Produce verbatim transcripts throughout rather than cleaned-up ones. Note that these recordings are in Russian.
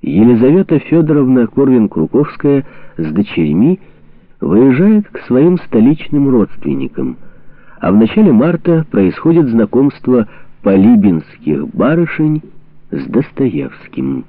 Елизавета Федоровна Корвин-Круковская с дочерьми выезжает к своим столичным родственникам, а в начале марта происходит знакомство полибинских барышень с Достоевским.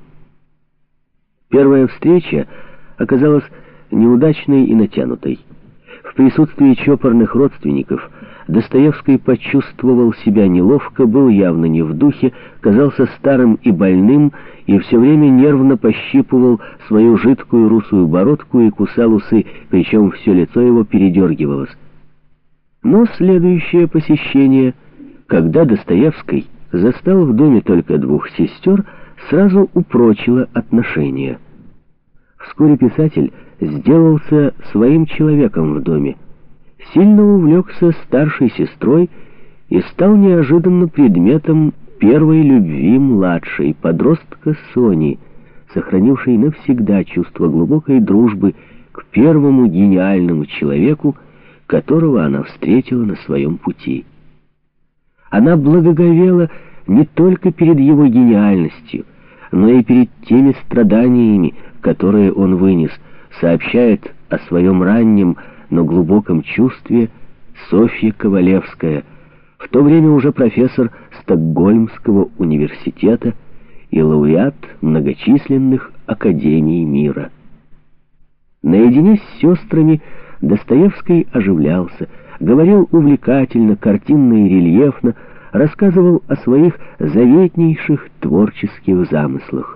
Первая встреча оказалась неудачной и натянутой. В присутствии чопорных родственников Достоевский почувствовал себя неловко, был явно не в духе, казался старым и больным, и все время нервно пощипывал свою жидкую русую бородку и кусал усы, причем все лицо его передергивалось. Но следующее посещение, когда Достоевский застал в доме только двух сестер, сразу упрочило отношения. Вскоре писатель сделался своим человеком в доме, сильно увлекся старшей сестрой и стал неожиданно предметом первой любви младшей, подростка Сони, сохранившей навсегда чувство глубокой дружбы к первому гениальному человеку, которого она встретила на своем пути. Она благоговела не только перед его гениальностью, но и перед теми страданиями, которые он вынес, сообщает о своем раннем, но глубоком чувстве Софья Ковалевская, в то время уже профессор Стокгольмского университета и лауреат многочисленных академий мира. Наедине с сестрами Достоевский оживлялся, говорил увлекательно, картинно и рельефно, рассказывал о своих заветнейших творческих замыслах.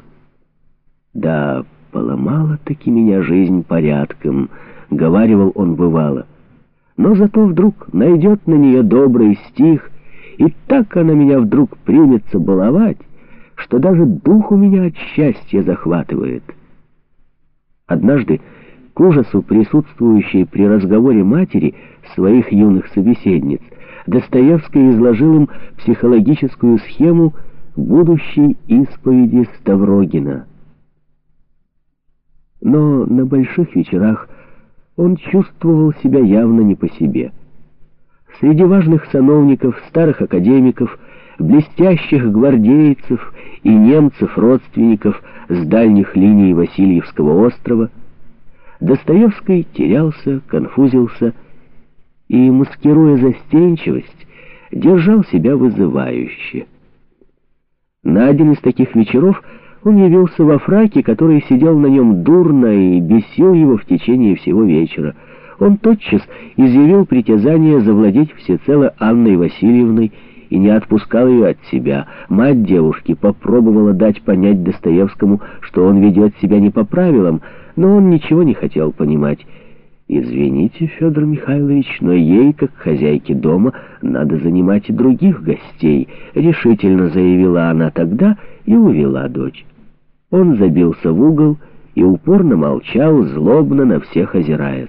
«Да, поломала-таки меня жизнь порядком», — говаривал он бывало. «Но зато вдруг найдет на нее добрый стих, и так она меня вдруг примется баловать, что даже дух у меня от счастья захватывает». Однажды, к ужасу присутствующей при разговоре матери своих юных собеседниц, Достоевский изложил им психологическую схему будущей исповеди Ставрогина. Но на больших вечерах он чувствовал себя явно не по себе. Среди важных сановников, старых академиков, блестящих гвардейцев и немцев-родственников с дальних линий Васильевского острова Достоевский терялся, конфузился и, маскируя застенчивость, держал себя вызывающе. На один из таких вечеров он явился во фраке, который сидел на нем дурно и бесил его в течение всего вечера. Он тотчас изъявил притязание завладеть всецело Анной Васильевной и не отпускал ее от себя. Мать девушки попробовала дать понять Достоевскому, что он ведет себя не по правилам, но он ничего не хотел понимать. «Извините, Федор Михайлович, но ей, как хозяйке дома, надо занимать и других гостей», — решительно заявила она тогда и увела дочь. Он забился в угол и упорно молчал, злобно на всех озираясь.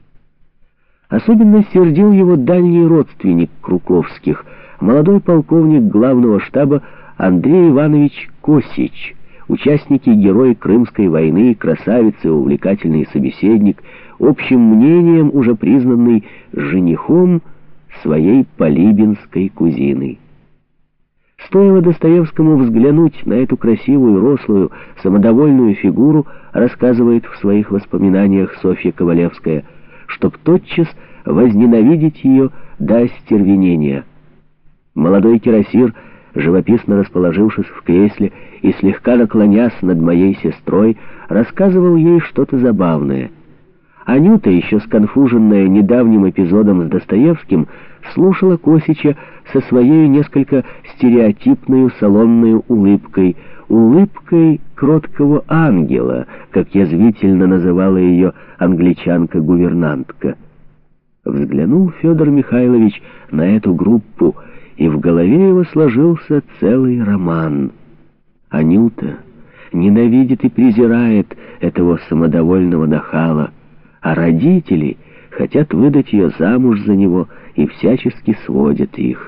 Особенно сердил его дальний родственник Круковских, молодой полковник главного штаба Андрей Иванович Косич, участник и герой Крымской войны, красавец и увлекательный собеседник, общим мнением уже признанный женихом своей полибинской кузины. Стоило Достоевскому взглянуть на эту красивую, рослую, самодовольную фигуру, рассказывает в своих воспоминаниях Софья Ковалевская, чтоб тотчас возненавидеть ее до остервенения. Молодой кирасир, живописно расположившись в кресле и слегка наклонясь над моей сестрой, рассказывал ей что-то забавное. Анюта, еще сконфуженная недавним эпизодом с Достоевским, слушала Косича со своей несколько стереотипной салонной улыбкой, улыбкой кроткого ангела, как язвительно называла ее англичанка-гувернантка. Взглянул Федор Михайлович на эту группу, и в голове его сложился целый роман. Анюта ненавидит и презирает этого самодовольного нахала, а родители хотят выдать ее замуж за него и всячески сводят их.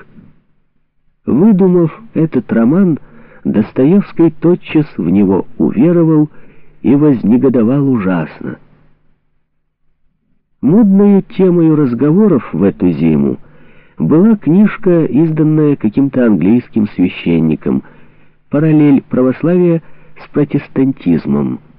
Выдумав этот роман, Достоевский тотчас в него уверовал и вознегодовал ужасно. Модною темою разговоров в эту зиму была книжка, изданная каким-то английским священником, «Параллель православия с протестантизмом.